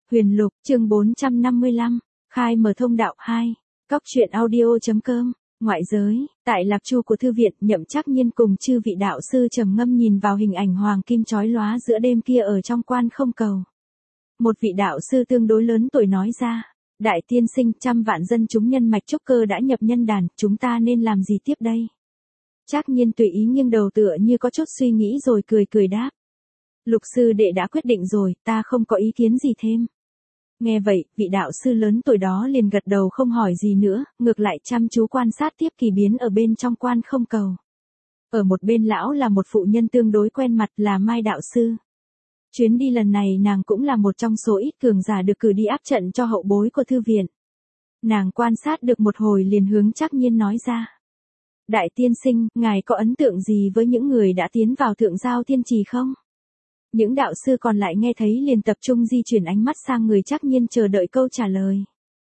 Huyền Lục, chương 455, khai mở thông đạo 2, Cóc truyện audio.com, ngoại giới, tại Lạc Chu của thư viện, Nhậm Trác Nhiên cùng chư vị đạo sư trầm ngâm nhìn vào hình ảnh hoàng kim chói lóa giữa đêm kia ở trong quan không cầu. Một vị đạo sư tương đối lớn tuổi nói ra, đại tiên sinh, trăm vạn dân chúng nhân mạch trúc cơ đã nhập nhân đàn, chúng ta nên làm gì tiếp đây? Trác Nhiên tùy ý nghiêng đầu tựa như có chút suy nghĩ rồi cười cười đáp. Lục sư đệ đã quyết định rồi, ta không có ý kiến gì thêm. Nghe vậy, vị đạo sư lớn tuổi đó liền gật đầu không hỏi gì nữa, ngược lại chăm chú quan sát tiếp kỳ biến ở bên trong quan không cầu. Ở một bên lão là một phụ nhân tương đối quen mặt là Mai đạo sư. Chuyến đi lần này nàng cũng là một trong số ít cường giả được cử đi áp trận cho hậu bối của thư viện. Nàng quan sát được một hồi liền hướng Trác Nhiên nói ra. Đại tiên sinh, ngài có ấn tượng gì với những người đã tiến vào thượng giao tiên trì không? Những đạo sư còn lại nghe thấy liền tập trung di chuyển ánh mắt sang người Trác Nhiên chờ đợi câu trả lời.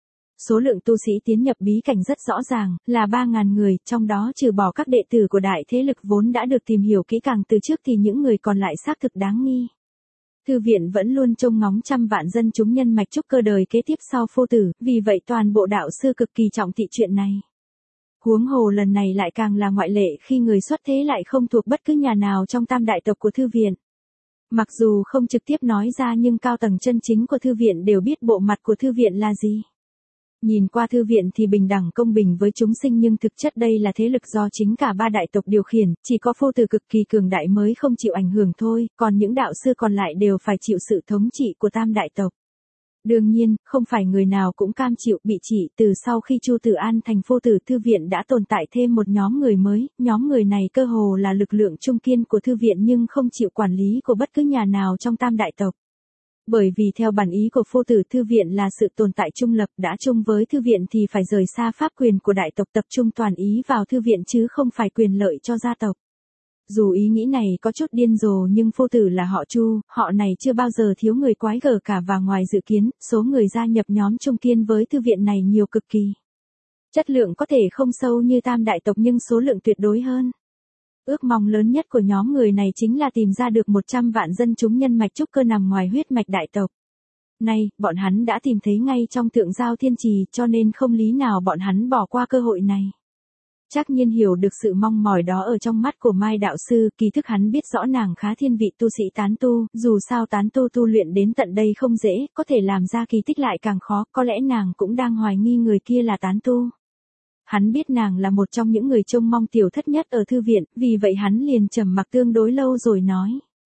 Số lượng tu sĩ tiến nhập bí cảnh rất rõ ràng, là 3.000 người, trong đó trừ bỏ các đệ tử của đại thế lực vốn đã được tìm hiểu kỹ càng từ trước thì những người còn lại xác thực đáng nghi. Thư viện vẫn luôn trông ngóng trăm vạn dân chúng nhân mạch trúc cơ đời kế tiếp sau Phô Tử, vì vậy toàn bộ đạo sư cực kỳ trọng thị chuyện này. Huống hồ lần này lại càng là ngoại lệ khi người xuất thế lại không thuộc bất cứ nhà nào trong tam đại tộc của thư viện. Mặc dù không trực tiếp nói ra nhưng cao tầng chân chính của thư viện đều biết bộ mặt của thư viện là gì. Nhìn qua thư viện thì bình đẳng công bình với chúng sinh nhưng thực chất đây là thế lực do chính cả ba đại tộc điều khiển, chỉ có Phô Tử cực kỳ cường đại mới không chịu ảnh hưởng thôi, còn những đạo sư còn lại đều phải chịu sự thống trị của tam đại tộc. Đương nhiên, không phải người nào cũng cam chịu bị trị, từ sau khi Chu Tử An thành Phô Tử thư viện đã tồn tại thêm một nhóm người mới, nhóm người này cơ hồ là lực lượng trung kiên của thư viện nhưng không chịu quản lý của bất cứ nhà nào trong tam đại tộc. Bởi vì theo bản ý của Phô Tử thư viện là sự tồn tại trung lập, đã chung với thư viện thì phải rời xa pháp quyền của đại tộc tập trung toàn ý vào thư viện chứ không phải quyền lợi cho gia tộc. Dù ý nghĩ này có chút điên rồ nhưng Phô Tử là họ Chu, họ này chưa bao giờ thiếu người quái gở cả và ngoài dự kiến, số người gia nhập nhóm trung kiên với thư viện này nhiều cực kỳ. Chất lượng có thể không sâu như tam đại tộc nhưng số lượng tuyệt đối hơn. Ước mong lớn nhất của nhóm người này chính là tìm ra được 100 vạn dân chúng nhân mạch trúc cơ nằm ngoài huyết mạch đại tộc. Nay, bọn hắn đã tìm thấy ngay trong thượng giao thiên trì cho nên không lý nào bọn hắn bỏ qua cơ hội này. Trác Nhiên hiểu được sự mong mỏi đó ở trong mắt của Mai đạo sư, kỳ thực hắn biết rõ nàng khá thiên vị tu sĩ tán tu, dù sao tán tu tu luyện đến tận đây không dễ, có thể làm ra kỳ tích lại càng khó, có lẽ nàng cũng đang hoài nghi người kia là tán tu. Hắn biết nàng là một trong những người trông mong tiểu thất nhất ở thư viện, vì vậy hắn liền trầm mặc tương đối lâu rồi nói.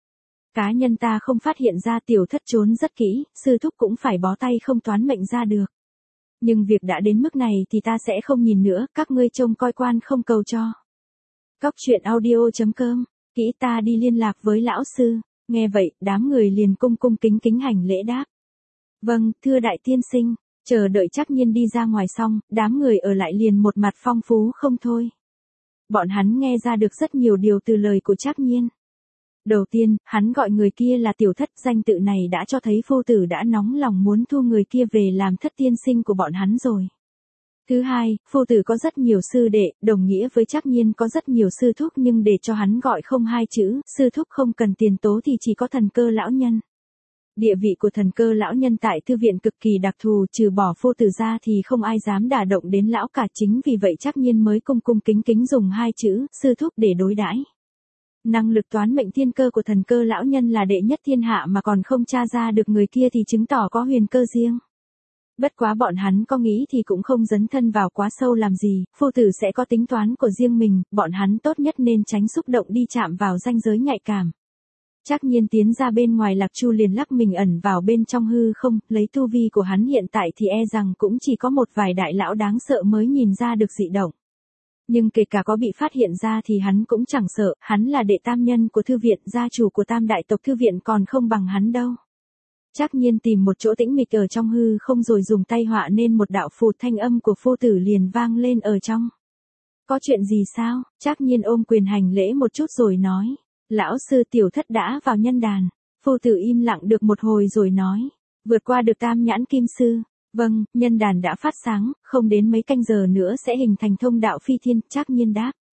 Cá nhân ta không phát hiện ra tiểu thất trốn rất kỹ, sư thúc cũng phải bó tay không toán mệnh ra được. Nhưng việc đã đến mức này thì ta sẽ không nhìn nữa, các ngươi trông coi quan không cầu cho. Cóc truyện audio.com, kỹ ta đi liên lạc với lão sư, nghe vậy, đám người liền cung cung kính kính hành lễ đáp. Vâng, thưa đại tiên sinh, chờ đợi Trác Nhiên đi ra ngoài xong, đám người ở lại liền một mặt phong phú không thôi. Bọn hắn nghe ra được rất nhiều điều từ lời của Trác Nhiên. Đầu tiên, hắn gọi người kia là tiểu thất, danh tự này đã cho thấy Phô Tử đã nóng lòng muốn thu người kia về làm thất tiên sinh của bọn hắn rồi. Thứ hai, Phô Tử có rất nhiều sư đệ, đồng nghĩa với Trác Nhiên có rất nhiều sư thúc nhưng để cho hắn gọi không hai chữ, sư thúc không cần tiền tố thì chỉ có Thần Cơ lão nhân. Địa vị của Thần Cơ lão nhân tại thư viện cực kỳ đặc thù, trừ bỏ Phô Tử ra thì không ai dám đả động đến lão cả, chính vì vậy Trác Nhiên mới cung cung kính kính dùng hai chữ, sư thúc để đối đãi. Năng lực toán mệnh thiên cơ của Thần Cơ lão nhân là đệ nhất thiên hạ mà còn không tra ra được người kia thì chứng tỏ có huyền cơ riêng. Bất quá bọn hắn có nghĩ thì cũng không dấn thân vào quá sâu làm gì, Phô Tử sẽ có tính toán của riêng mình, bọn hắn tốt nhất nên tránh xúc động đi chạm vào ranh giới nhạy cảm. Trác Nhiên tiến ra bên ngoài Lạc Chu liền lắc mình ẩn vào bên trong hư không, lấy tu vi của hắn hiện tại thì e rằng cũng chỉ có một vài đại lão đáng sợ mới nhìn ra được dị động. Nhưng kể cả có bị phát hiện ra thì hắn cũng chẳng sợ, hắn là đệ tam nhân của thư viện, gia chủ của tam đại tộc thư viện còn không bằng hắn đâu. Trác Nhiên tìm một chỗ tĩnh mịch ở trong hư không rồi dùng tay họa nên một đạo phù, thanh âm của Phô Tử liền vang lên ở trong. Có chuyện gì sao? Trác Nhiên ôm quyền hành lễ một chút rồi nói. Lão sư tiểu thất đã vào nhân đàn. Phô Tử im lặng được một hồi rồi nói. Vượt qua được tam nhãn kim sư. Vâng, nhân đàn đã phát sáng, không đến mấy canh giờ nữa sẽ hình thành thông đạo phi thiên, Trác Nhiên đáp.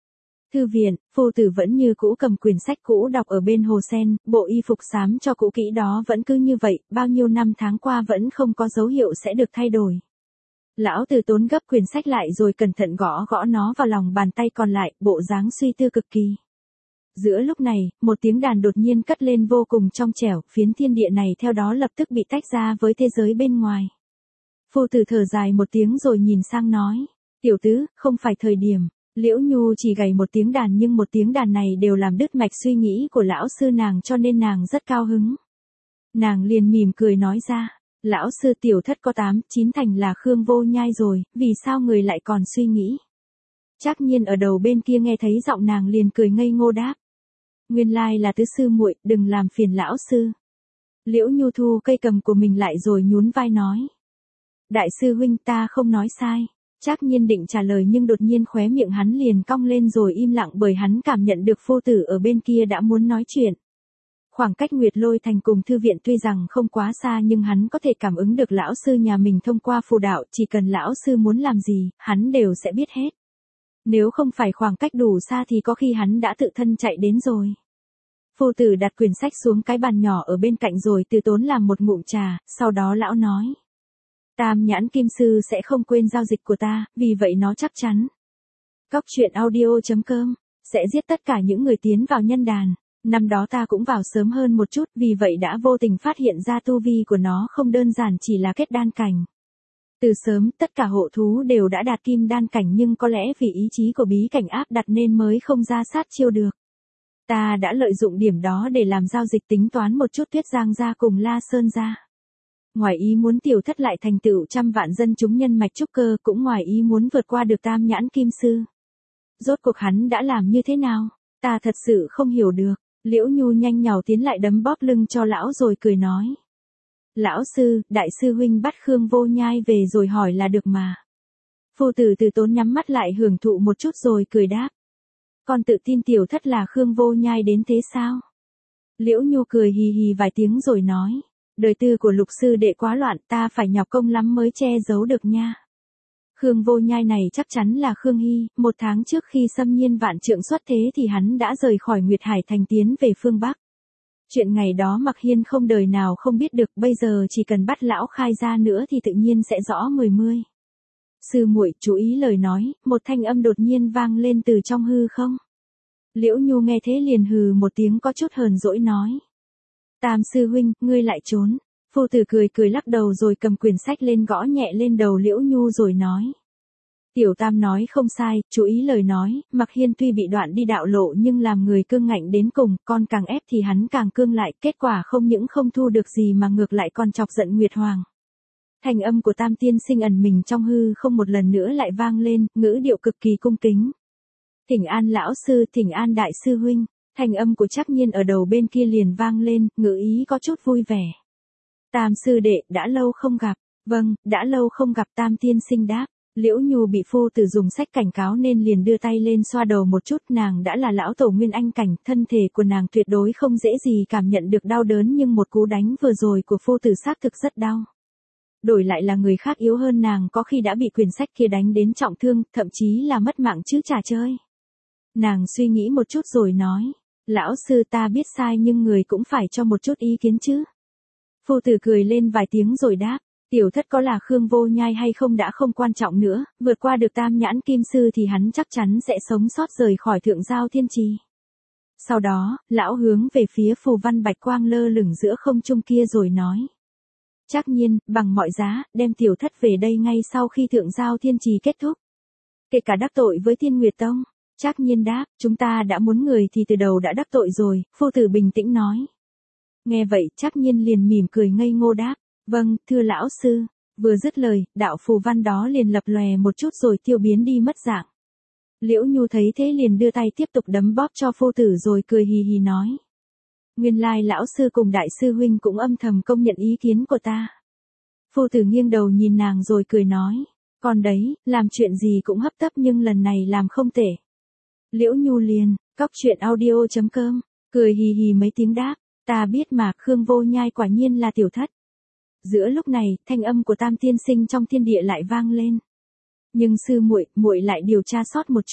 Thư viện, phu tử vẫn như cũ cầm quyển sách cũ đọc ở bên hồ sen, bộ y phục xám cho cũ kỹ đó vẫn cứ như vậy, bao nhiêu năm tháng qua vẫn không có dấu hiệu sẽ được thay đổi. Lão Từ Tốn gấp quyển sách lại rồi cẩn thận gõ gõ nó vào lòng bàn tay còn lại, bộ dáng suy tư cực kỳ. Giữa lúc này, một tiếng đàn đột nhiên cất lên vô cùng trong trẻo, phiến thiên địa này theo đó lập tức bị tách ra với thế giới bên ngoài. Phu tử thở dài một tiếng rồi nhìn sang nói, tiểu tứ, không phải thời điểm. Liễu Nhu chỉ gảy một tiếng đàn nhưng một tiếng đàn này đều làm đứt mạch suy nghĩ của lão sư nàng cho nên nàng rất cao hứng. Nàng liền mỉm cười nói ra, lão sư tiểu thất có 8, 9 thành là Khương Vô Nhai rồi, vì sao người lại còn suy nghĩ? Trác Nhiên ở đầu bên kia nghe thấy giọng nàng liền cười ngây ngô đáp. Nguyên lai là tứ sư muội, đừng làm phiền lão sư. Liễu Nhu thu cây cầm của mình lại rồi nhún vai nói. Đại sư huynh ta không nói sai. Trác Nhiên định trả lời nhưng đột nhiên khóe miệng hắn liền cong lên rồi im lặng bởi hắn cảm nhận được phu tử ở bên kia đã muốn nói chuyện. Khoảng cách Nguyệt Lôi Thành cùng thư viện tuy rằng không quá xa nhưng hắn có thể cảm ứng được lão sư nhà mình thông qua phù đạo, chỉ cần lão sư muốn làm gì, hắn đều sẽ biết hết. Nếu không phải khoảng cách đủ xa thì có khi hắn đã tự thân chạy đến rồi. Phu tử đặt quyển sách xuống cái bàn nhỏ ở bên cạnh rồi Từ Tốn làm một ngụm trà, sau đó lão nói. Tam nhãn kim sư sẽ không quên giao dịch của ta, vì vậy nó chắc chắn. Cóc truyện audio.com sẽ giết tất cả những người tiến vào nhân đàn. Năm đó ta cũng vào sớm hơn một chút, vì vậy đã vô tình phát hiện ra tu vi của nó không đơn giản chỉ là kết đan cảnh. Từ sớm, tất cả hộ thú đều đã đạt kim đan cảnh nhưng có lẽ vì ý chí của bí cảnh áp đặt nên mới không ra sát chiêu được. Ta đã lợi dụng điểm đó để làm giao dịch tính toán một chút Tuyết Giang gia cùng La Sơn gia. Ngoài ý muốn tiểu thất lại thành tựu trăm vạn dân chúng nhân mạch trúc cơ, cũng ngoài ý muốn vượt qua được tam nhãn kim sư. Rốt cuộc hắn đã làm như thế nào? Ta thật sự không hiểu được. Liễu Nhu nhanh nhào tiến lại đấm bóp lưng cho lão rồi cười nói. Lão sư, đại sư huynh bắt Khương Vô Nhai về rồi hỏi là được mà. Phu tử Từ Tốn nhắm mắt lại hưởng thụ một chút rồi cười đáp. Con tự tin tiểu thất là Khương Vô Nhai đến thế sao? Liễu Nhu cười hì hì vài tiếng rồi nói. Đời tư của Lục sư đệ quá loạn, ta phải nhọc công lắm mới che giấu được nha. Khương Vô Nhai này chắc chắn là Khương Hy, 1 tháng trước khi Xâm Nhiên Vạn Trượng xuất thế thì hắn đã rời khỏi Nguyệt Hải Thành tiến về phương Bắc. Chuyện ngày đó Mặc Hiên không đời nào không biết được, bây giờ chỉ cần bắt lão khai ra nữa thì tự nhiên sẽ rõ mười mươi. Sư muội chú ý lời nói, một thanh âm đột nhiên vang lên từ trong hư không. Liễu Nhu nghe thế liền hừ một tiếng có chút hờn dỗi nói. Tam sư huynh, ngươi lại trốn. Phu tử cười cười lắc đầu rồi cầm quyển sách lên gõ nhẹ lên đầu Liễu Nhu rồi nói. Tiểu Tam nói không sai, chú ý lời nói, Mặc Hiên tuy bị đoạn đi đạo lộ nhưng làm người cương ngạnh đến cùng, con càng ép thì hắn càng cương lại, kết quả không những không thu được gì mà ngược lại còn chọc giận Nguyệt Hoàng. Thành âm của Tam tiên sinh ẩn mình trong hư không một lần nữa lại vang lên, ngữ điệu cực kỳ cung kính. Thỉnh an lão sư, thỉnh an đại sư huynh. Thành âm của Trác Nhiên ở đầu bên kia liền vang lên, ngữ ý có chút vui vẻ. Tam sư đệ, đã lâu không gặp. Vâng, đã lâu không gặp Tam tiên sinh đáp. Liễu Nhu bị phu tử dùng sách cảnh cáo nên liền đưa tay lên xoa đầu một chút, nàng đã là lão tổ nguyên anh cảnh, thân thể của nàng tuyệt đối không dễ gì cảm nhận được đau đớn nhưng một cú đánh vừa rồi của phu tử xác thực rất đau. Đổi lại là người khác yếu hơn nàng có khi đã bị quyển sách kia đánh đến trọng thương, thậm chí là mất mạng chứ chả chơi. Nàng suy nghĩ một chút rồi nói. Lão sư ta biết sai nhưng người cũng phải cho một chút ý kiến chứ. Phu tử cười lên vài tiếng rồi đáp. Tiểu thất có là Khương Vô Nhai hay không đã không quan trọng nữa, vượt qua được tam nhãn kim sư thì hắn chắc chắn sẽ sống sót rời khỏi thượng giao thiên trì. Sau đó, lão hướng về phía phù văn bạch quang lơ lửng giữa không trung kia rồi nói. Trác Nhiên, bằng mọi giá, đem tiểu thất về đây ngay sau khi thượng giao thiên trì kết thúc. Kể cả đắc tội với Thiên Nguyệt Tông. Trác Nhiên đáp, chúng ta đã muốn người thì từ đầu đã đắc tội rồi, phu tử bình tĩnh nói. Nghe vậy, Trác Nhiên liền mỉm cười ngây ngô đáp. Vâng, thưa lão sư. Vừa dứt lời, đạo phù văn đó liền lập lòe một chút rồi tiêu biến đi mất dạng. Liễu Nhu thấy thế liền đưa tay tiếp tục đấm bóp cho phu tử rồi cười hì hì nói. Nguyên lai lão sư cùng đại sư huynh cũng âm thầm công nhận ý kiến của ta. Phu tử nghiêng đầu nhìn nàng rồi cười nói. Còn đấy, làm chuyện gì cũng hấp tấp nhưng lần này làm không tệ. Liễu Nhu liền, cóc truyện audio.com, cười hì hì mấy tiếng đáp. Ta biết mà, Khương Vô Nhai quả nhiên là tiểu thất. Giữa lúc này, thanh âm của Tam tiên sinh trong thiên địa lại vang lên. Nhưng sư muội lại điều tra sót một chuyện.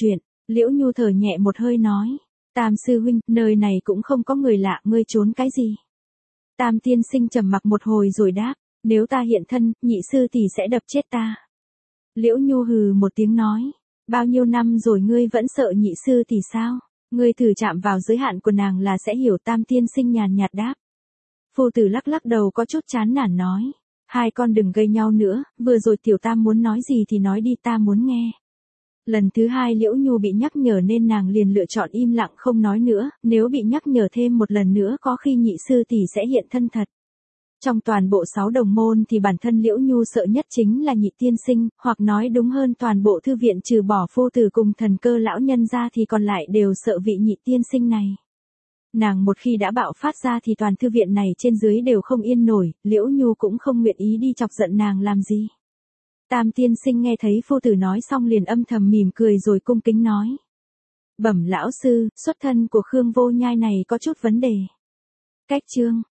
Liễu Nhu thở nhẹ một hơi nói. Tam sư huynh, nơi này cũng không có người lạ, ngươi trốn cái gì? Tam tiên sinh trầm mặc một hồi rồi đáp. Nếu ta hiện thân, nhị sư tỷ sẽ đập chết ta. Liễu Nhu hừ một tiếng nói. Bao nhiêu năm rồi ngươi vẫn sợ nhị sư tỷ sao? Ngươi thử chạm vào giới hạn của nàng là sẽ hiểu. Tam tiên sinh nhàn nhạt đáp. Phu tử lắc lắc đầu có chút chán nản nói. Hai con đừng gây nhau nữa, vừa rồi tiểu tam muốn nói gì thì nói đi, ta muốn nghe. Lần thứ hai Liễu Nhu bị nhắc nhở nên nàng liền lựa chọn im lặng không nói nữa, nếu bị nhắc nhở thêm một lần nữa có khi nhị sư tỷ sẽ hiện thân thật. Trong toàn bộ 6 đồng môn thì bản thân Liễu Nhu sợ nhất chính là nhị tiên sinh, hoặc nói đúng hơn toàn bộ thư viện trừ bỏ phu tử cùng thần cơ lão nhân ra thì còn lại đều sợ vị nhị tiên sinh này. Nàng một khi đã bạo phát ra thì toàn thư viện này trên dưới đều không yên nổi, Liễu Nhu cũng không nguyện ý đi chọc giận nàng làm gì. Tam tiên sinh nghe thấy phu tử nói xong liền âm thầm mỉm cười rồi cung kính nói. Bẩm lão sư, xuất thân của Khương Vô Nhai này có chút vấn đề. Cách chương